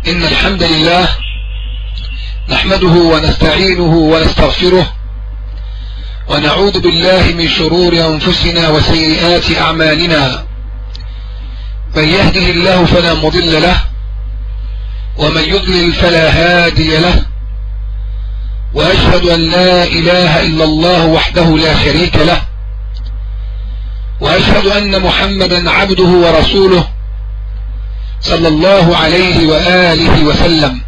إن الحمد لله نحمده ونستعينه ونستغفره ونعوذ بالله من شرور أنفسنا وسيئات أعمالنا. من يهده الله فلا مضل له ومن يضلل فلا هادي له، وأشهد أن لا إله إلا الله وحده لا شريك له، وأشهد أن محمدا عبده ورسوله صلى الله عليه وآله وسلم.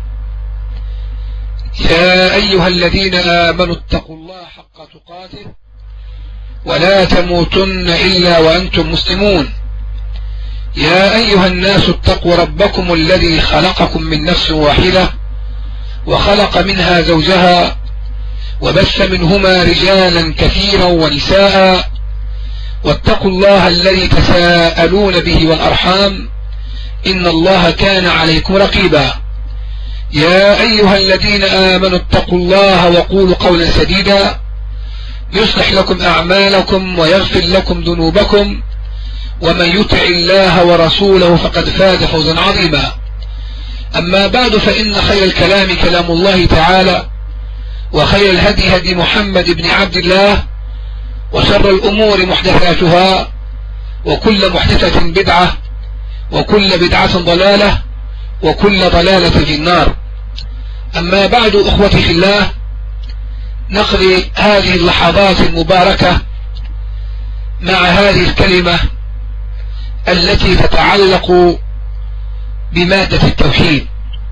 يا أيها الذين آمنوا اتقوا الله حق تقاته ولا تموتن إلا وأنتم مسلمون. يا أيها الناس اتقوا ربكم الذي خلقكم من نفس واحدة وخلق منها زوجها وبث منهما رجالا كثيرا ونساء، واتقوا الله الذي تساءلون به والأرحام إن الله كان عليكم رقيبا. يا أيها الذين آمنوا اتقوا الله وقولوا قولا سديدا يصلح لكم أعمالكم ويغفر لكم ذنوبكم، ومن يطع الله ورسوله فقد فاز فوزا عظيما. أما بعد، فإن خير الكلام كلام الله تعالى، وخير الهدي هدي محمد بن عبد الله، وشر الأمور محدثاتها، وكل محدثة بدعة، وكل بدعة ضلالة، وكل ضلالة في النار. أما بعد، أخوتي في الله، نقضي هذه اللحظات المباركة مع هذه الكلمة التي تتعلق بمادة التوحيد.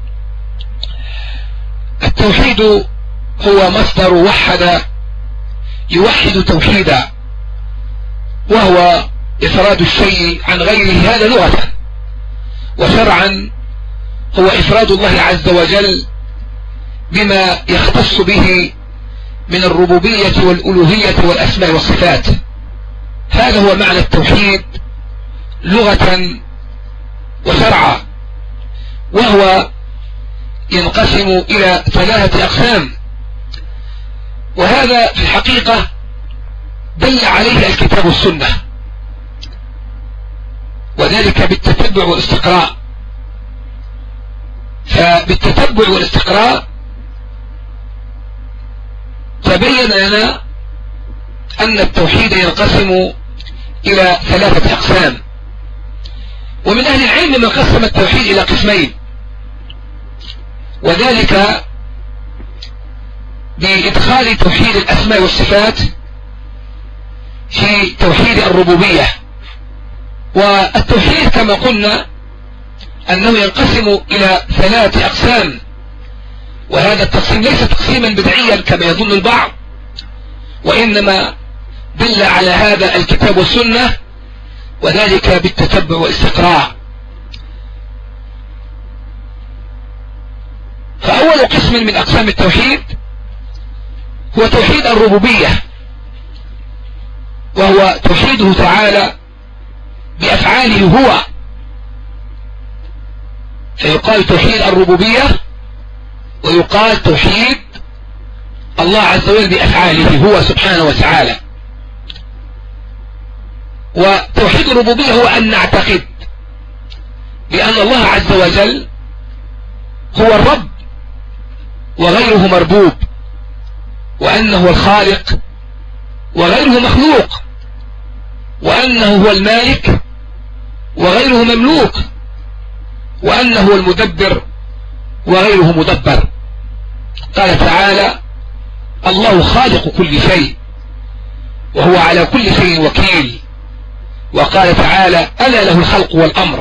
التوحيد هو مصدر وحد يوحد توحيدا، وهو إفراد الشيء عن غيره، هذا لغة، وشرعا هو إفراد الله عز وجل بما يختص به من الربوبية والألوهية والأسماء والصفات. هذا هو معنى التوحيد لغة وشرعا، وهو ينقسم إلى 3 أقسام، وهذا في الحقيقة دل عليه الكتاب والسنة، وذلك بالتتبع والاستقراء. فبالتتبع والاستقراء تبين لنا أن التوحيد ينقسم إلى 3 أقسام، ومن أهل العلم من قسم التوحيد إلى قسمين، وذلك بإدخال توحيد الأسماء والصفات في توحيد الربوبية. والتوحيد كما قلنا أنه ينقسم إلى 3 أقسام، وهذا التقسيم ليس تقسيما بدعيا كما يظن البعض، وإنما دل على هذا الكتاب والسنة، وذلك بالتتبع والاستقراء. فأول قسم من أقسام التوحيد هو توحيد الربوبية، وهو توحيده تعالى بأفعاله هو، فيقال توحيد الربوبية ويقال توحيد الله عز وجل بأفعاله هو سبحانه وتعالى. وتوحيد الربوبية هو أن نعتقد بأن الله عز وجل هو الرب وغيره مربوب، وأنه هو الخالق وغيره مخلوق، وأنه هو المالك وغيره مملوك، وأنه هو المدبر وغيره مدبر. قال تعالى: الله خالق كل شيء وهو على كل شيء وكيل. وقال تعالى: ألا له الخلق والأمر.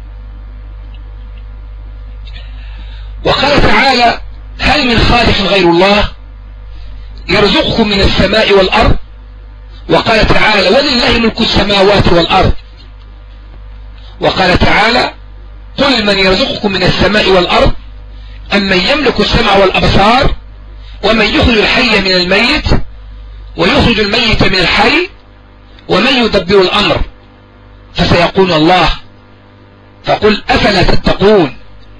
وقال تعالى: هل من خالق غير الله يرزقكم من السماء والأرض. وقال تعالى: ولله ملك السماوات والأرض. وقال تعالى: قل من يرزقكم من السماء والأرض أمن يملك السمع والأبصار ومن يخرج الحي من الميت ويخرج الميت من الحي ومن يدبر الأمر. فسيقول الله، فقل أفلا تتقون.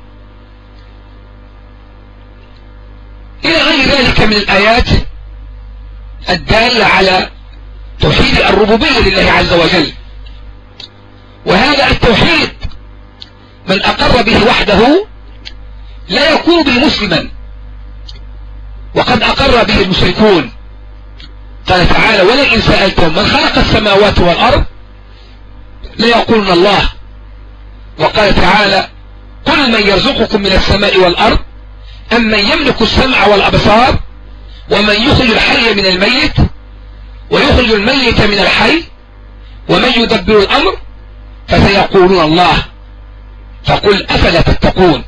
إلى غير ذلك من الآيات الدالة على توحيد الربوبية لله عز وجل. وهذا التوحيد من أقر به وحده لا يكون به مسلما، وقد أقر به المشركون. قال تعالى: ولئن سألتهم من خلق السماوات والأرض ليقولون الله. وقال تعالى: قل من يرزقكم من السماء والأرض أم من يملك السمع والأبصار ومن يخرج الحي من الميت ويخرج الميت من الحي ومن يدبر الأمر فسيقولون الله فقل أفلا تتقون.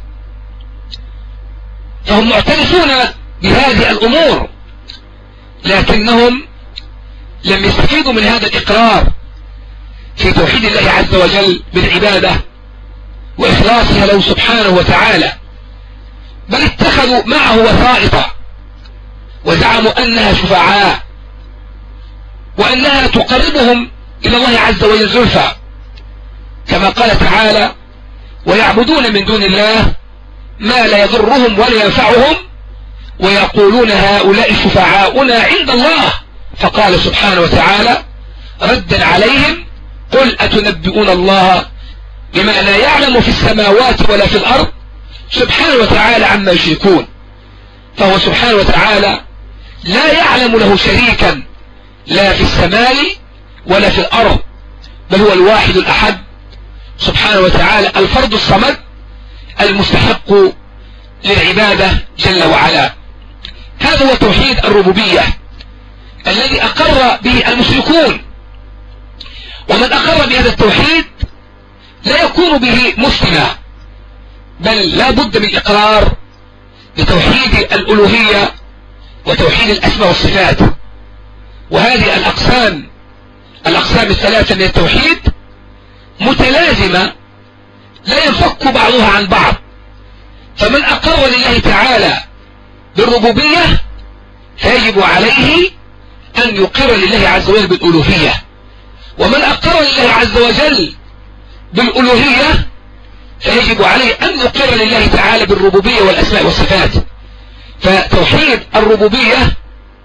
فهم معترفون بهذه الأمور، لكنهم لم يستفيدوا من هذا الإقرار في توحيد الله عز وجل بالعبادة وإخلاصها له سبحانه وتعالى، بل اتخذوا معه وسائط وزعموا أنها شفعاء وأنها تقربهم إلى الله عز وجل زلفى، كما قال تعالى: ويعبدون من دون الله ما لا يضرهم ولا ينفعهم ويقولون هؤلاء شفعاؤنا عند الله. فقال سبحانه وتعالى ردا عليهم: قل أتنبئون الله بما لا يعلم في السماوات ولا في الأرض سبحانه وتعالى عما يشركون. فهو سبحانه وتعالى لا يعلم له شريكا لا في السماء ولا في الأرض، بل هو الواحد الأحد سبحانه وتعالى الفرد الصمد المستحق للعبادة جل وعلا. هذا هو توحيد الربوبية الذي أقر به المشركون، ومن أقر بهذا التوحيد لا يكون به مسلما، بل لا بد من الإقرار بتوحيد الألوهية وتوحيد الأسماء والصفات. وهذه الأقسام الثلاثة من التوحيد متلازمة لا ينفك بعضها عن بعض. فمن أقر لله تعالى بالربوبية فيجب عليه أن يقر لله عز وجل بالألوهية، ومن أقر لله عز وجل بالألوهية فيجب عليه أن يقر لله تعالى بالربوبية والأسماء والصفات. فتوحيد الربوبية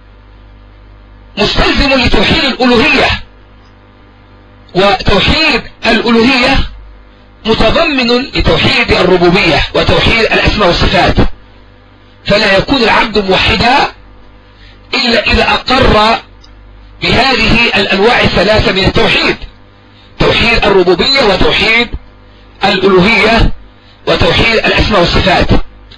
مستلزم لتوحيد الألوهية، وتوحيد الألوهية متضمن لتوحيد الربوبية وتوحيد الأسماء والصفات. فلا يكون العبد موحدا إلا إذا أقر بهذه الأنواع الثلاثة من التوحيد: توحيد الربوبية وتوحيد الألوهية وتوحيد الأسماء والصفات.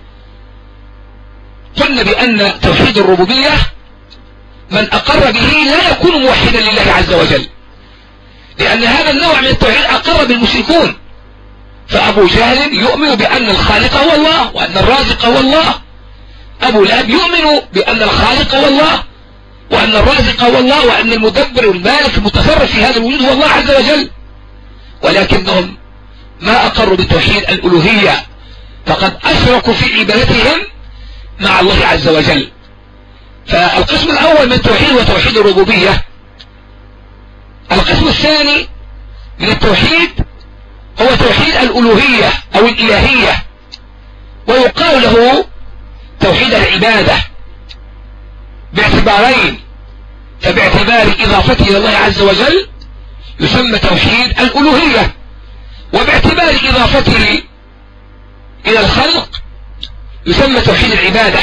قلنا بأن توحيد الربوبية من أقر به لا يكون موحدا لله عز وجل، لأن هذا النوع من التوحيد أقر بالمشركون. فأبو جهل يؤمن بأن الخالق هو الله وأن الرازق هو الله، أبو لهب يؤمن بأن الخالق هو الله وأن الرازق هو الله وأن المدبر والمالك المتصرف في هذا الوجود هو الله عز وجل، ولكنهم ما أقروا بتوحيد الألوهية، فقد أشركوا في عبادتهم مع الله عز وجل. فالقسم الأول من التوحيد هو توحيد الربوبية. القسم الثاني من التوحيد هو توحيد الألوهية أو الإلهية، ويقال له توحيد العبادة باعتبارين: فباعتبار إضافته إلى الله عز وجل يسمى توحيد الألوهية، وباعتبار إضافته إلى الخلق يسمى توحيد العبادة،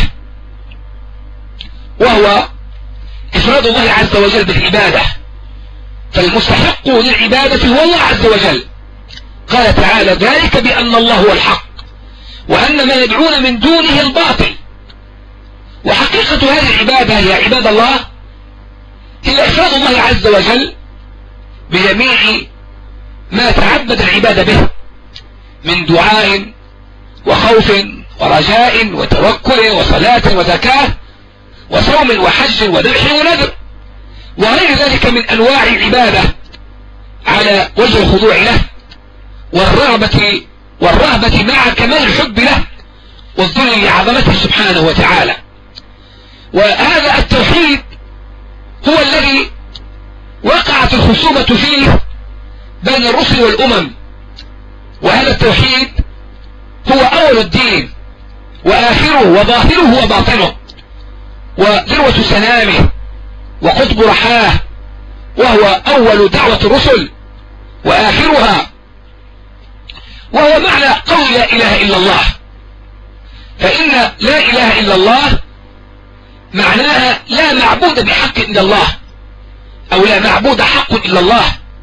وهو إفراد الله عز وجل بالعبادة. فالمستحق للعبادة هو الله عز وجل. قال تعالى: ذلك بأن الله هو الحق وأن ما يدعون من دونه الباطل. وحقيقة هذه العبادة هي عباد الله هي إفراد الله عز وجل بجميع ما تعبد العبادة به من دعاء وخوف ورجاء وتوكل وصلاة وزكاة وصوم وحج وذبح ونذر وغير ذلك من أنواع العبادة على وجه الخضوع له والرغبة مع كمال الحب له والذل لعظمته سبحانه وتعالى. وهذا التوحيد هو الذي وقعت الخصومة فيه بين الرسل والأمم، وهذا التوحيد هو أول الدين وآخره وظاهره وباطنه وذروة سنامه وقطب رحاه، وهو أول دعوة الرسل وآخرها، وهو معنى قول لا إله إلا الله. معنى لا إله إلا الله معناها لا معبود بحق إلا الله، أو لا معبود حق إلا الله.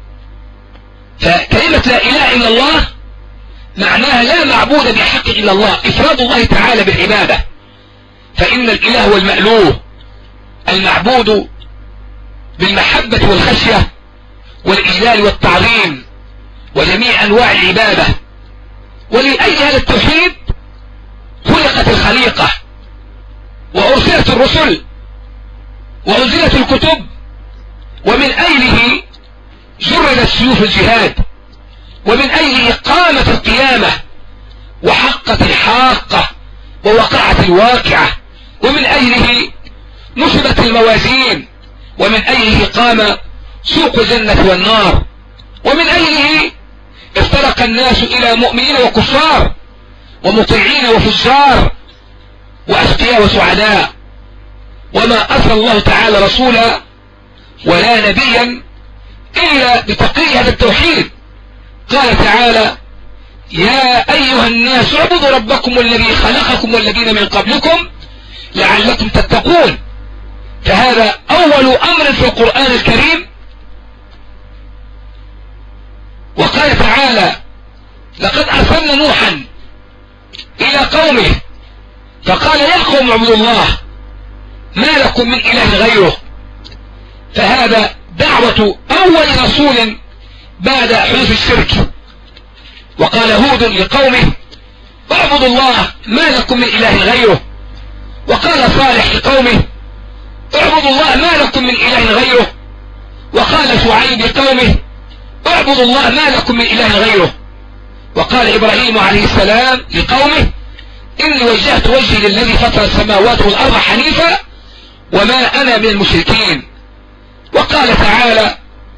فكلمة لا إله إلا الله معناها لا معبود بحق إلا الله، إفراد الله تعالى بالعبادة. فإن الإله هو المألوه المعبود بالمحبة والخشية والإجلال والتعظيم وجميع أنواع العبادة. ولأجل هذا التوحيد خلقت الخليقة وأرسلت الرسل وأنزلت الكتب، ومن أجله جردت سيوف الجهاد، ومن أجله قامت القيامة وحقت الحاقة ووقعت الواقعة، ومن أجله نصبت الموازين، ومن أجله قام سوق الجنة والنار، ومن أجله افترق الناس إلى مؤمنين وكفار ومطيعين وفجار وأشقياء وسعداء. وما أرسل الله تعالى رسولا ولا نبيا إلا بتقرير هذا التوحيد. قال تعالى: يا أيها الناس اعبدوا ربكم الذي خلقكم والذين من قبلكم لعلكم تتقون. فهذا أول أمر في القرآن الكريم. وقال تعالى: لقد أرسلنا نوحا إلى قومه فقال يا قوم اعبدوا الله ما لكم من إله غيره. فهذا دعوة أول رسول بعد حدوث الشرك. وقال هود لقومه اعبدوا الله ما لكم من إله غيره. وقال صالح لقومه اعبدوا الله ما لكم من إله غيره. وقال شعيب لقومه اعبدوا الله ما لكم من إله غيره. وقال إبراهيم عليه السلام لقومه إني وجهت وجهي للذي فطر السماوات والأرض حنيفا وما أنا من المشركين. وقال تعالى: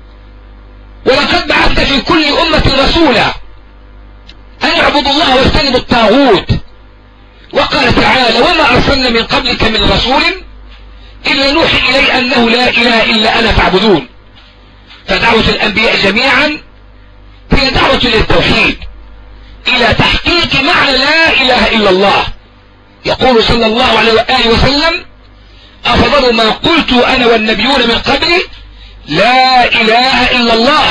ولقد بعثنا في كل أمة رسولا أن يعبدوا الله واجتنبوا الطاغوت. وقال تعالى: وما أرسلنا من قبلك من رسول إلا نوحي إليه أنه لا إله إلا أنا فاعبدون. فدعوة الأنبياء جميعا هي دعوة للتوحيد إلى تحقيق معنى لا إله إلا الله. يقول صلى الله عليه وآله وسلم: أفضل ما قلت أنا والنبيون من قبلي لا إله إلا الله.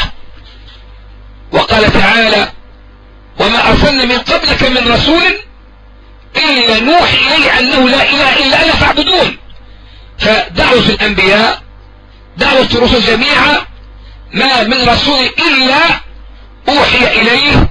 وقال تعالى: وما أرسلنا من قبلك من رسول إلا نوحي إليه أنه لا إله إلا أنا فاعبدون. فدعوة الأنبياء دعوة الرسل جميعا ما من رسول إلا أوحي إليه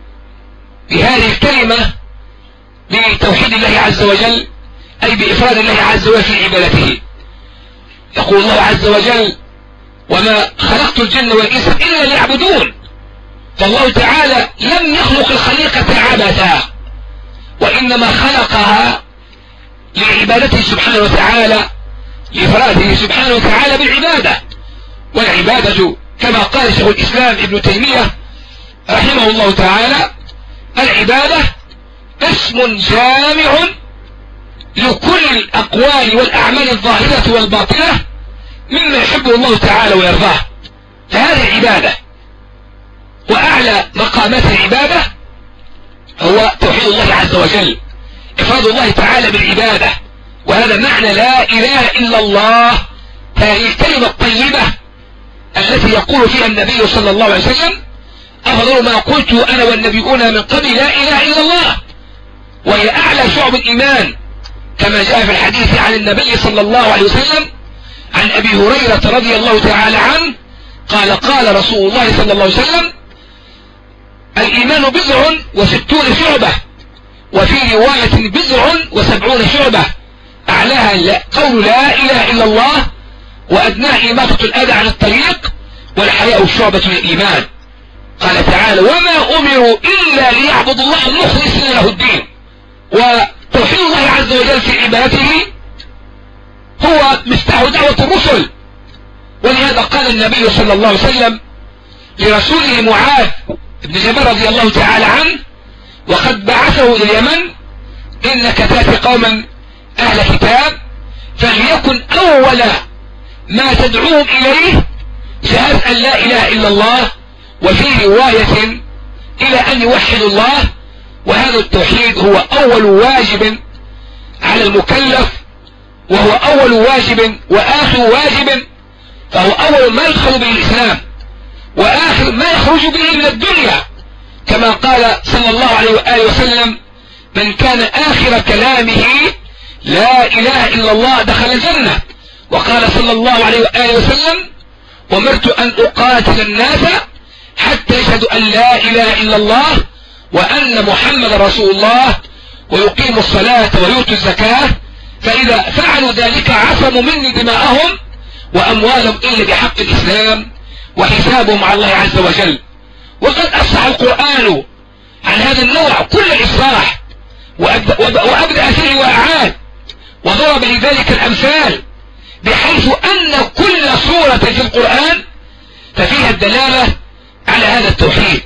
بهذه الكلمة بتوحيد الله عز وجل، أي بإفراد الله عز وجل في عبادته. يقول الله عز وجل: وما خلقت الجن والإنس إلا ليعبدون. فالله تعالى لم يخلق الخليقة عبثا، وإنما خلقها لعبادته سبحانه وتعالى، لإفراده سبحانه وتعالى بالعبادة. والعبادة كما قال شيخ الإسلام ابن تيمية رحمه الله تعالى: العبادة اسم جامع لكل الأقوال والأعمال الظاهرة والباطنة مما يحبه الله تعالى ويرضاه. فهذه عبادة، وأعلى مقامات العبادة هو توحيد الله عز وجل، إفراد الله تعالى بالعبادة. وهذا معنى لا إله إلا الله، هذه الكلمة الطيبة التي يقول فيها النبي صلى الله عليه وسلم: أفضل ما قلت أنا والنبيون من قبل لا إله إلا الله. وهي أعلى شعب الإيمان كما جاء في الحديث عن النبي صلى الله عليه وسلم عن أبي هريرة رضي الله تعالى عنه قال: قال رسول الله صلى الله عليه وسلم: الإيمان 69 شعبة، وفي رواية 70 شعبة، أعلاها قول لا إله إلا الله، وأدناها إماطة الأذى عن الطريق، والحياء شعبة من الإيمان. قال تعالى: وما أمروا إلا ليعبدوا الله مخلصين له الدين. وتوحيد الله عز وجل في عبادته هو مفتاح دعوة الرسل. ولهذا قال النبي صلى الله عليه وسلم لرسوله معاذ بن جبل رضي الله تعالى عنه وقد بعثه إلى اليمن: إنك تأتي قوما أهل كتاب فليكن أول ما تدعوهم إليه شهادة أن لا إله إلا الله، وفي رواية إلى أن يوحدوا الله. وهذا التوحيد هو أول واجب على المكلف، وهو أول واجب وآخر واجب، فهو أول ما يدخل به الإسلام وآخر ما يخرج به من الدنيا، كما قال صلى الله عليه وآله وسلم: من كان آخر كلامه لا إله إلا الله دخل الجنة. وقال صلى الله عليه وآله وسلم: أمرت أن أقاتل الناس حتى يشهدوا أن لا إله إلا الله وأن محمد رسول الله ويقيموا الصلاة ويؤتوا الزكاة، فإذا فعلوا ذلك عصموا مني دماءهم وأموالهم إلا بحق الإسلام وحسابهم على الله عز وجل. وقد أفصح القرآن عن هذا النوع كل الإصلاح، وأبدأ فيه وأعاد، وضرب لذلك الأمثال، بحيث أن كل سورة في القرآن ففيها الدلالة على هذا التوحيد.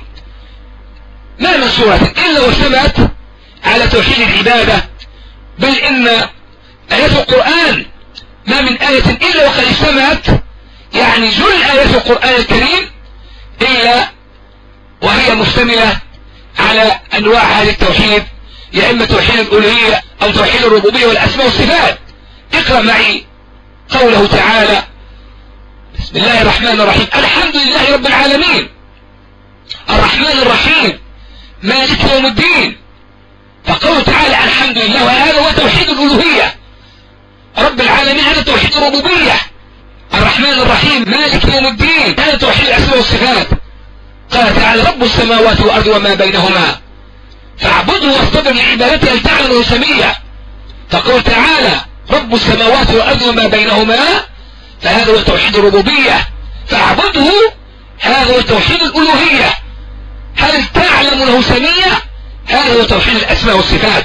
ما من سورة إلا وثبت على توحيد العبادة، بل إن آيات القرآن ما من آية إلا وقد اجتمعت، يعني جل آيات القرآن الكريم إلا وهي مشتملة على أنواع هذا التوحيد، يا إما توحيد الألوهية أو توحيد الربوبية والأسماء والصفات. اقرأ معي قوله تعالى: بسم الله الرحمن الرحيم، الحمد لله رب العالمين الرحمن الرحيم مالك يوم الدين. فقوله تعالى الحمد لله، وهذا هو توحيد الألوهية. رب العالمين هذا توحيد الربوبية. الرحمن الرحيم مالك يوم الدين هذا توحيد الأسماء والصفات. قال تعالى: رب السماوات والأرض وما بينهما فاعبده واصطبر لعبادته هل تعلم له سميا. فقول تعالى: رب السماوات والأرض وما بينهما، فهذا هو توحيد الربوبية. فاعبده هذا هو توحيد الألوهية. هل تعلم له سميا، هذا هو توحيد الأسماء والصفات.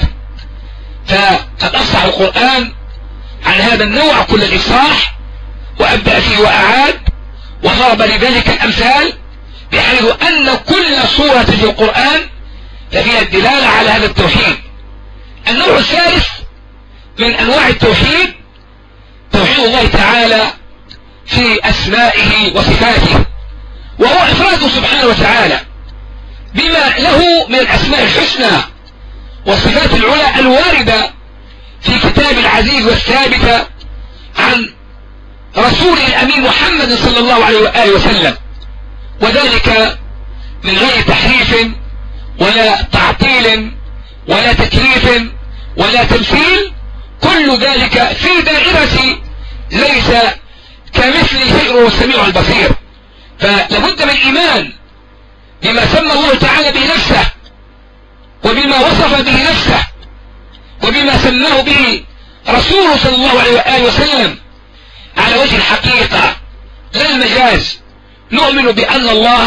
فقد أصلح القرآن عن هذا النوع كل الإصلاح، وأبدأ فيه وأعاد، وضرب لذلك الأمثال، بحيث أن كل سورة في القرآن ففيها الدلالة على هذا التوحيد. النوع الثالث من أنواع التوحيد توحيد الله تعالى في أسمائه وصفاته، وهو إفراده سبحانه وتعالى بما له من الأسماء الحسنى والصفات العلى الواردة في كتاب العزيز والثابتة عن رسوله الأمين محمد صلى الله عليه وآله وسلم، وذلك من غير تحريف ولا تعطيل ولا تكييف ولا تمثيل. كل ذلك في دائرة ليس كمثله شيء وهو السميع البصير. فلابد من الإيمان بما سمى الله تعالى به نفسه، وبما وصف به نفسه، وبما سماه به رسوله صلى الله عليه وآله وسلم على وجه الحقيقة لا المجاز. نؤمن بأن الله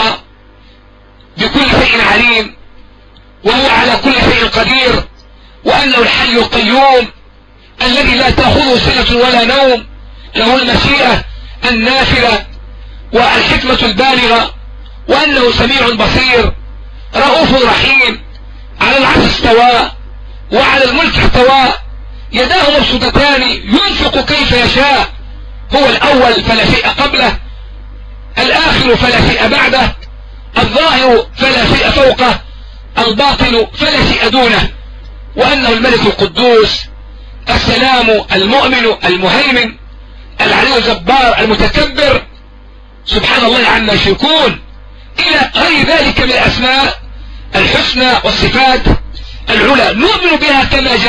بكل شيء عليم، وهو على كل شيء قدير، وأنه الحي القيوم الذي لا تأخذه سنة ولا نوم، له المشيئة النافذة والحكمة البالغة، وأنه سميع بصير رؤوف رحيم، على العرش استوى وعلى الملك استوى، يداه مبسوطتان ينفق كيف يشاء، هو الأول فلا شيء قبله، الآخر فلا شيء بعده، الظاهر فلا شيء فوقه، الباطن فلا شيء دونه، وأنه الملك القدوس السلام المؤمن المهيمن العلي الجبار المتكبر، سبحان الله عما يشركون، إلى غير ذلك من الأسماء الحسنى والصفات العلى. نؤمن بها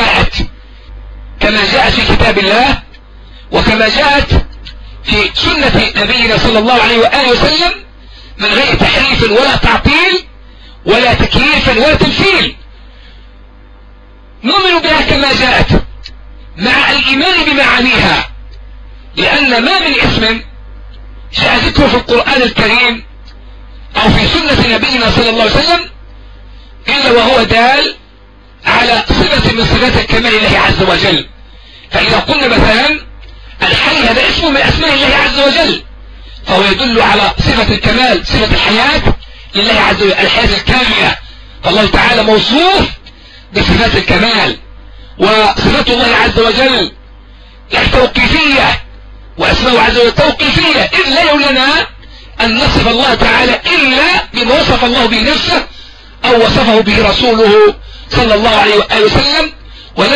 كما جاءت في كتاب الله، وكما جاءت في سنة نبينا صلى الله عليه وآله وسلم، من غير تحريف ولا تعطيل ولا تكييف ولا تمثيل. نؤمن بها كما جاءت مع الإيمان بمعانيها، لأن ما من اسم جاء ذكره في القرآن الكريم أو في سنة نبينا صلى الله عليه وسلم إلا وهو دال على صفة من صفات الكمال الله عز وجل. فإذا قلنا مثلا الحي هذا اسم من أسماء الله عز وجل، فهو يدل على صفة الكمال، صفة الحياة لله عز وجل، الحياة الكاملة. فالله تعالى موصوف بصفات الكمال، وصفات الله عز وجل توقيفية، وأسماء عز وجل توقيفية، إذ لا يولنا أن نصف الله تعالى إلا بما وصف الله به نفسه أو وصفه به رسوله صلى الله عليه وآله وسلم، ولا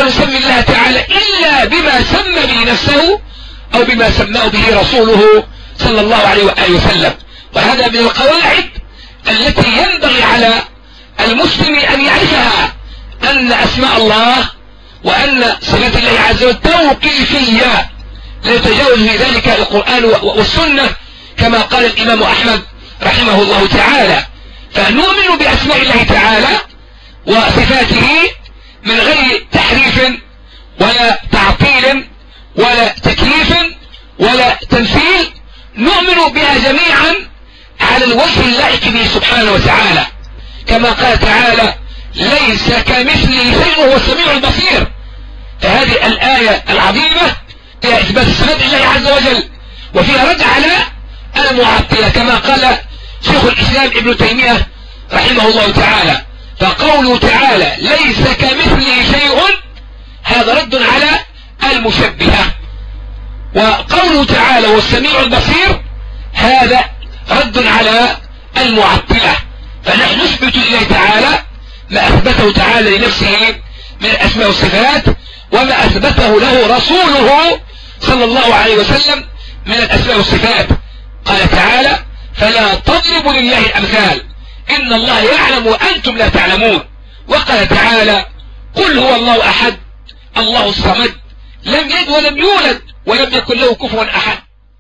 نسمي الله تعالى إلا بما سمى به نفسه أو بما سماه به رسوله صلى الله عليه وآله وسلم. وهذا من القواعد التي ينبغي على المسلم أن يعرفها، أن أسماء الله وأن صفات الله عز وجل توقيفية لا يتجاوز في ذلك القرآن والسنة، كما قال الإمام أحمد رحمه الله تعالى. فنؤمن بأسماء الله تعالى وصفاته من غير تحريف ولا تعطيل ولا تكييف ولا تمثيل، نؤمن بها جميعا على الوجه اللائق به سبحانه وتعالى، كما قال تعالى ليس كمثله شيء وهو السميع البصير. فهذه الآية العظيمة فيها إثبات صفات الله عز وجل، وفيها رد على المعطلة، كما قال شيخ الإسلام ابن تيمية رحمه الله تعالى. فقوله تعالى ليس كمثله شيء هذا رد على المشبهة، وقوله تعالى والسميع البصير هذا رد على المعطلة. فنحن نثبت لله تعالى ما أثبته تعالى لنفسه من الأسماء والصفات، وما أثبته له رسوله صلى الله عليه وسلم من الأسماء والصفات. قال تعالى فلا تضربوا لله الأمثال إن الله يعلم وأنتم لا تعلمون. وقال تعالى قل هو الله أحد الله الصمد لم يلد ولم يولد ولم يكن له كفوا أحد.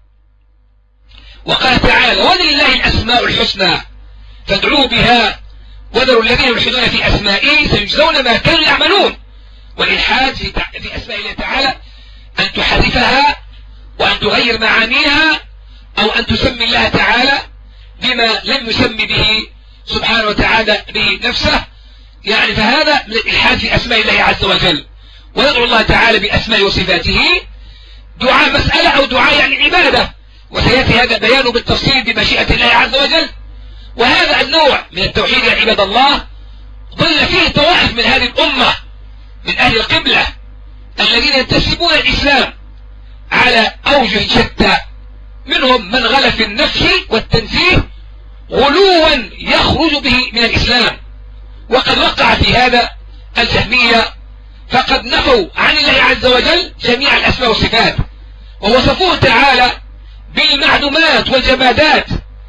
وقال تعالى ولله الأسماء الحسنى فادعوه بها وذروا الذين يلحدون في أسمائه سيجزون ما كانوا يعملون. والإلحاد في أسماء الله تعالى أن تحرفها وأن تغير معانيها أو أن تسمي الله تعالى بما لم يسمي به سبحانه وتعالى به نفسه، يعني فهذا من الإلحاد في أسماء الله عز وجل. وندعو الله تعالى بأسماء وصفاته دعاء مسألة أو دعاء يعني عبادة، وسيأتي هذا بيانه بالتفصيل بمشيئة الله عز وجل. وهذا النوع من التوحيد يا عباد الله ضل فيه طوائف من هذه الأمة من أهل القبلة الذين ينتسبون الإسلام على أوجه شتى، منهم من غلا في النفي والتنزيه غلوا يخرج به من الإسلام. وقد وقع في هذا الجهمية، فقد نفوا عن الله عز وجل جميع الأسماء والصفات، ووصفوه تعالى بالمعدومات والجمادات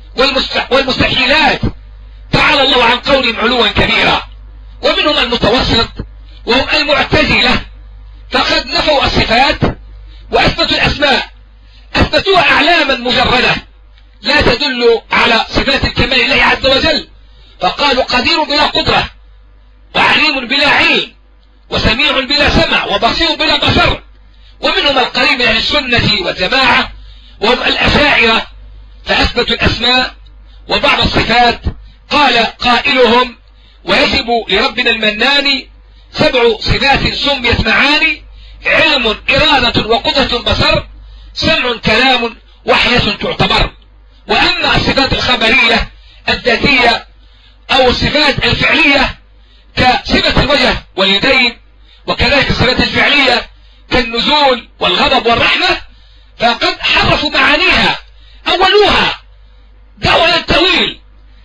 والمستحيلات، تعالى الله عن قولهم علوا كبيرا. ومنهم المتوسط وهم المعتزلة، فقد نفوا الصفات وأثبتوا الأسماء، أثبتوها أعلاما مجردة لا تدل على صفات الكمال لله عز وجل، فقالوا قدير بلا قدرة وعليم بلا علم وسميع بلا سمع وبصير بلا بصر. ومنهم القريب من أهل السنة والجماعة وهم الأشاعرة، فأثبتوا الأسماء وبعض الصفات. قال قائلهم ويجب لربنا المنان 7 صفات سميت معاني علم إرادة وقدرة بصر سمع كلام وحياة تعتبر. وأما الصفات الخبرية الذاتية أو الصفات الفعلية كصفة الوجه واليدين، وكذلك الصفات الفعلية كالنزول والغضب والرحمة، فقد حرفوا معانيها أولوها دعوة التأويل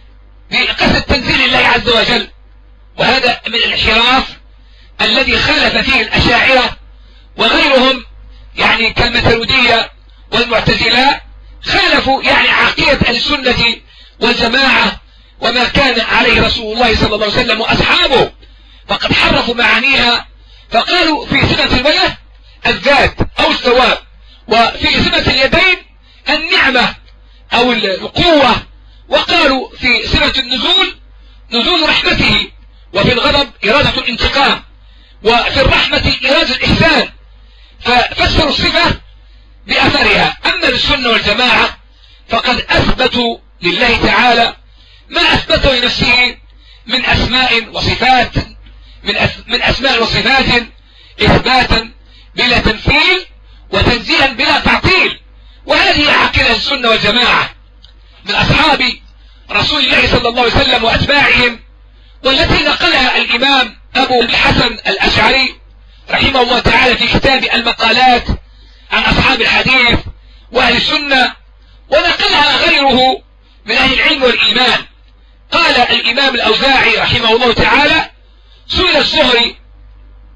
بقصد تنزيل الله عز وجل. وهذا من الانحراف الذي خالف فيه الأشاعرة وغيرهم، يعني كالماتريدية والمعتزلة، خالفوا يعني عقيدة السنة والجماعة وما كان عليه رسول الله صلى الله عليه وسلم وأصحابه، فقد حرفوا معانيها، فقالوا في صفة الوجه الذات أو الثواب، وفي صفة اليدين النعمة أو القوة، وقالوا في صفة النزول نزول رحمته، وفي الغضب إرادة الانتقام، وفي الرحمة إرادة الإحسان، ففسروا الصفة بأثرها. أما السنة والجماعة فقد أثبتوا لله تعالى ما أثبته لنفسه من أسماء وصفات من أسماء وصفات إثباتا بلا تمثيل وتنزيها بلا تعطيل. وهذه عقيدة السنة والجماعة من أصحاب رسول الله صلى الله عليه وسلم وأتباعهم، والتي نقلها الإمام أبو الحسن الأشعري رحمه الله تعالى في كتاب المقالات عن أصحاب الحديث وأهل السنة، ونقلها غيره من أهل العلم والإيمان. قال الإمام الأوزاعي رحمه الله تعالى سئل الزهري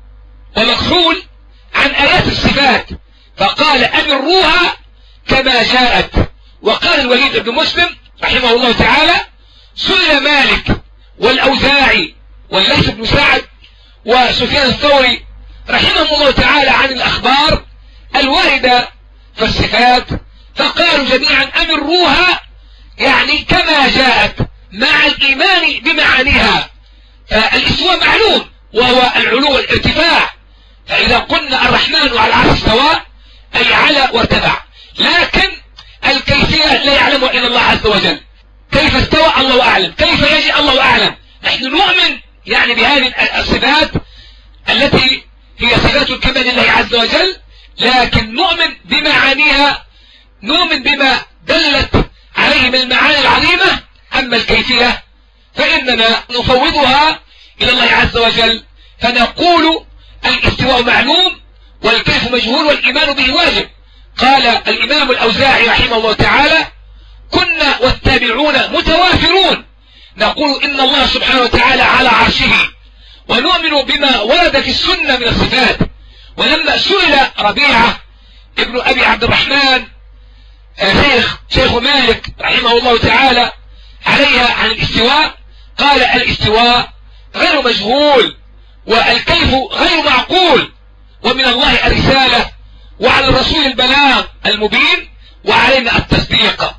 ومكحول عن آيات الصفات، فقال أمروها كما جاءت. وقال الوليد بن مسلم رحمه الله تعالى: سئل مالك والأوزاعي والليث بن سعد وسفيان الثوري رحمهم الله تعالى عن الأخبار الواردة في الصفات، فقالوا جميعا أمروها يعني كما جاءت مع الإيمان بمعانيها. فالاستواء معلوم وهو العلو والارتفاع، فإذا قلنا الرحمن على العرش استوى أي على وارتفع، لكن الكيفية لا يعلمها إلا الله عز وجل. كيف استوى الله أعلم، كيف يجي الله أعلم. نحن نؤمن يعني بهذه الصفات التي هي صفات الكمال لله عز وجل، لكن نؤمن بمعانيها، نؤمن بما دلت عليه من المعاني العظيمة. أما الكيفية فإننا نفوضها إلى الله عز وجل، فنقول الاستواء معلوم والكيف مجهول والإيمان به واجب. قال الإمام الأوزاعي رحمه الله تعالى: كنا والتابعون متوافرون نقول إن الله سبحانه وتعالى على عرشه، ونؤمن بما ورد في السنة من الصفات. ولما سئل ربيعة ابن أبي عبد الرحمن شيخ مالك رحمه الله تعالى عليها عن الاستواء، قال: الاستواء غير مجهول والكيف غير معقول، ومن الله الرسالة وعلى الرسول البلاغ المبين وعلينا التصديق.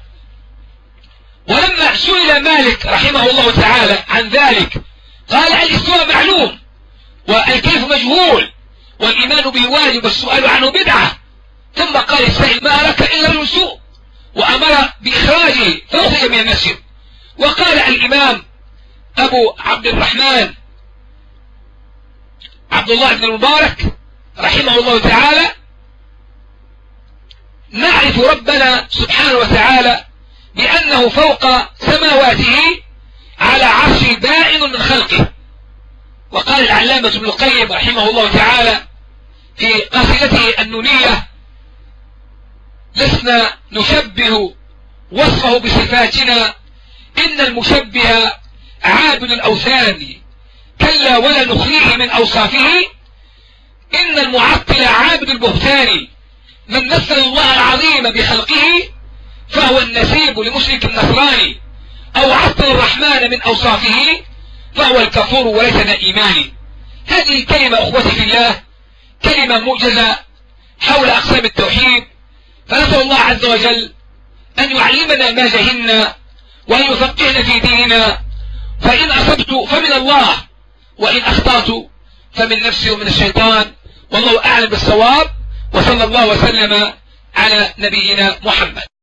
ولما سئل مالك رحمه الله تعالى عن ذلك قال: الاستواء معلوم والكيف مجهول والإيمان به واجب والسؤال عنه بدعة. ثم قال السائل: ما أراك إلا رجل سوء، وأمر بإخراجه فأخرج من المسجد. وقال الإمام أبو عبد الرحمن عبد الله بن المبارك رحمه الله تعالى: نعرف ربنا سبحانه وتعالى بأنه فوق سماواته على عرشه بائن من خلقه. وقال العلامة ابن القيم رحمه الله تعالى في قصيدته النونية: لسنا نشبه وصفه بصفاتنا، إن المشبه عابد الأوثان، كلا ولا نخليه من أوصافه، إن المعطل عابد البهتان، من مثل الله العظيم بخلقه فهو النسيب لمشرك النصراني، أو عطل الرحمن من أوصافه فهو الكفور وليس ذا إيمان. هذه الكلمة أخوتي في الله كلمة موجزة حول أقسام التوحيد، فنسأل الله عز وجل أن يعلمنا ما جهلنا وأن يفقهنا في ديننا، فإن أصبت فمن الله وإن أخطأت فمن نفسي ومن الشيطان، والله أعلم بالصواب. وصلى الله وسلم على نبينا محمد.